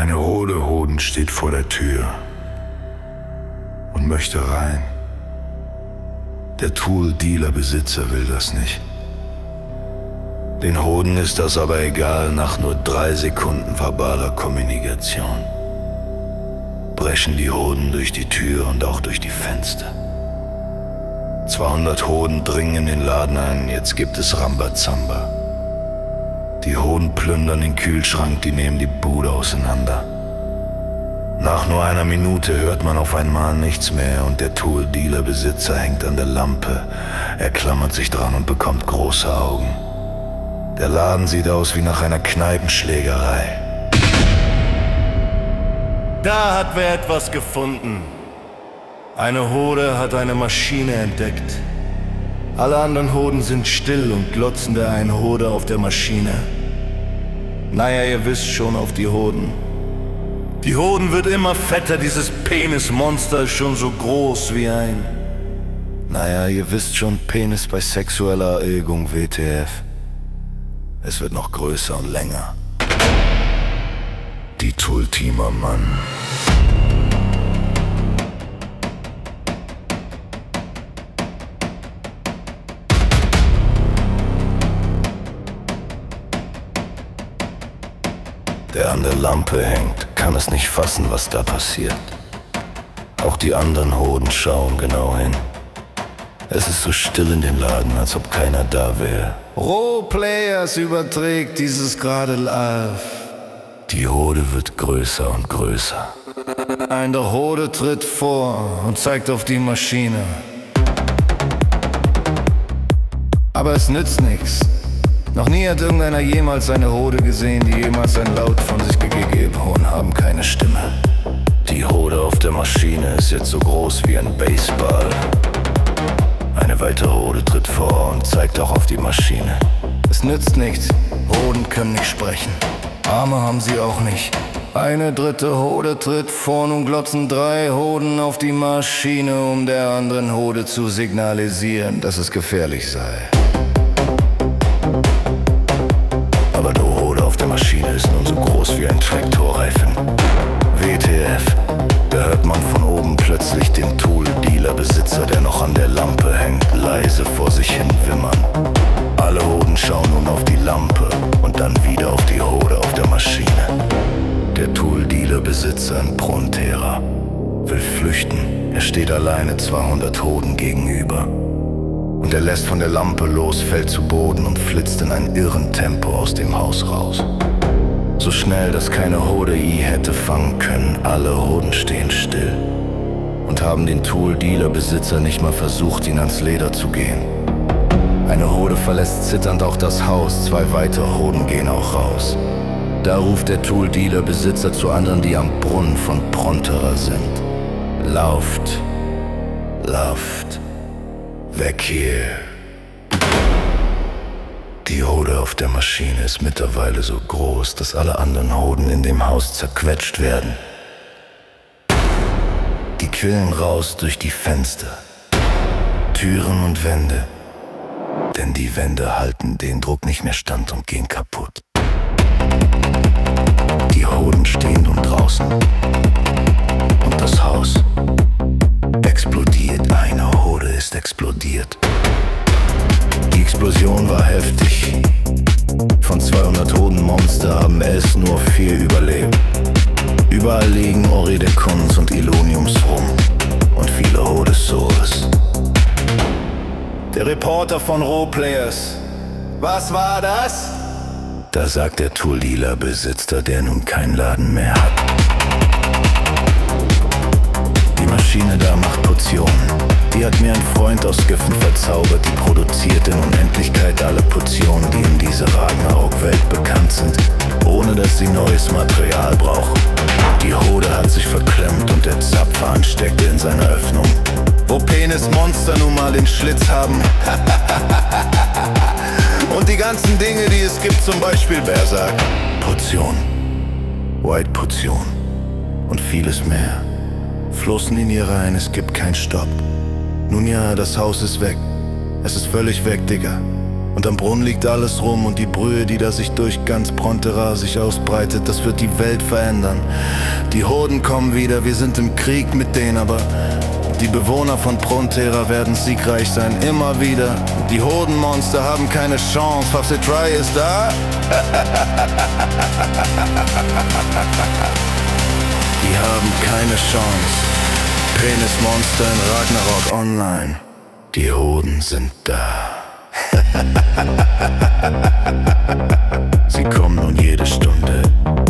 Eine Horde Hoden steht vor der Tür und möchte rein. Der Tool-Dealer-Besitzer will das nicht. Den Hoden ist das aber egal, nach nur 3 Sekunden verbaler Kommunikation brechen die Hoden durch die Tür und auch durch die Fenster. 200 Hoden dringen in den Laden ein, jetzt gibt es Rambazamba. Die Hoden plündern den Kühlschrank, die nehmen die Bude auseinander. Nach nur einer Minute hört man auf einmal nichts mehr und der Tool-Dealer-Besitzer hängt an der Lampe. Er klammert sich dran und bekommt große Augen. Der Laden sieht aus wie nach einer Kneipenschlägerei. Da hat wer etwas gefunden. Eine Horde hat eine Maschine entdeckt. Alle anderen Hoden sind still und glotzen der einen Horde auf der Maschine. Naja, ihr wisst schon, auf die Hoden. Die Hoden wird immer fetter, dieses Penismonster ist schon so groß wie ein... Naja, ihr wisst schon, Penis bei sexueller Erregung, WTF. Es wird noch größer und länger. Die Tool-Teamer, Mann. Der an der Lampe hängt, kann es nicht fassen, was da passiert. Auch die anderen Hoden schauen genau hin. Es ist so still in dem Laden, als ob keiner da wäre. Roleplayers überträgt dieses gerade live. Die Horde wird größer und größer. Eine Horde tritt vor und zeigt auf die Maschine. Aber es nützt nichts. Noch nie hat irgendeiner jemals eine Horde gesehen, die jemals ein Laut von sich gegeben. Hoden haben keine Stimme. Die Horde auf der Maschine ist jetzt so groß wie ein Baseball. Eine weitere Horde tritt vor und zeigt auch auf die Maschine. Es nützt nichts. Hoden können nicht sprechen. Arme haben sie auch nicht. Eine dritte Horde tritt vor, nun glotzen 3 Hoden auf die Maschine, um der anderen Horde zu signalisieren, dass es gefährlich sei. Aber die Horde auf der Maschine ist nun so groß wie ein Traktorreifen. WTF, da hört man von oben plötzlich den Tool-Dealer-Besitzer, der noch an der Lampe hängt, leise vor sich hin wimmern. Alle Hoden schauen nun auf die Lampe und dann wieder auf die Horde auf der Maschine. Der Tool-Dealer-Besitzer in Prontera will flüchten. Er steht alleine 200 Hoden gegenüber. Und er lässt von der Lampe los, fällt zu Boden und flitzt in einem irren Tempo aus dem Haus raus. So schnell, dass keine Horde ihn hätte fangen können. Alle Hoden stehen still und haben den Tool-Dealer-Besitzer nicht mal versucht, ihn ans Leder zu gehen. Eine Horde verlässt zitternd auch das Haus, 2 weitere Hoden gehen auch raus. Da ruft der Tool-Dealer-Besitzer zu anderen, die am Brunnen von Prontera sind. Lauft, lauft, weg hier. Die Horde auf der Maschine ist mittlerweile so groß, dass alle anderen Hoden in dem Haus zerquetscht werden. Die quillen raus durch die Fenster, Türen und Wände, denn die Wände halten den Druck nicht mehr stand und gehen kaputt. Die Hoden stehen nun draußen und das Haus explodiert. Eine Horde ist explodiert. Die Explosion war heftig. Von 200 Hodenmonster haben es nur 4 überlebt. Überall liegen Oridekuns und Iloniums rum und viele Hodesaurus. Der Reporter von Roleplayers. Was war das? Da sagt der Tool-Dealer-Besitzer, der nun keinen Laden mehr hat. Die Maschine da macht Potionen. Die hat mir ein Freund aus Giffen verzaubert. Die produziert in Unendlichkeit alle Potionen, die in dieser Ragnarok-Welt bekannt sind, ohne dass sie neues Material braucht. Die Horde hat sich verklemmt und der Zapfer ansteckte in seiner Öffnung, wo Penismonster nun mal den Schlitz haben. Und die ganzen Dinge, die es gibt, zum Beispiel Berserk, Potion, White Potion und vieles mehr, flossen in ihr rein, es gibt keinen Stopp. Nun ja, das Haus ist weg. Es ist völlig weg, Digga. Und am Brunnen liegt alles rum und die Brühe, die da sich durch ganz Prontera sich ausbreitet, das wird die Welt verändern. Die Hoden kommen wieder, wir sind im Krieg mit denen, aber die Bewohner von Prontera werden siegreich sein, immer wieder. Die Hodenmonster haben keine Chance, Puffy Try ist da. Die haben keine Chance. Penismonster in Ragnarok Online. Die Hoden sind da. Sie kommen nun jede Stunde.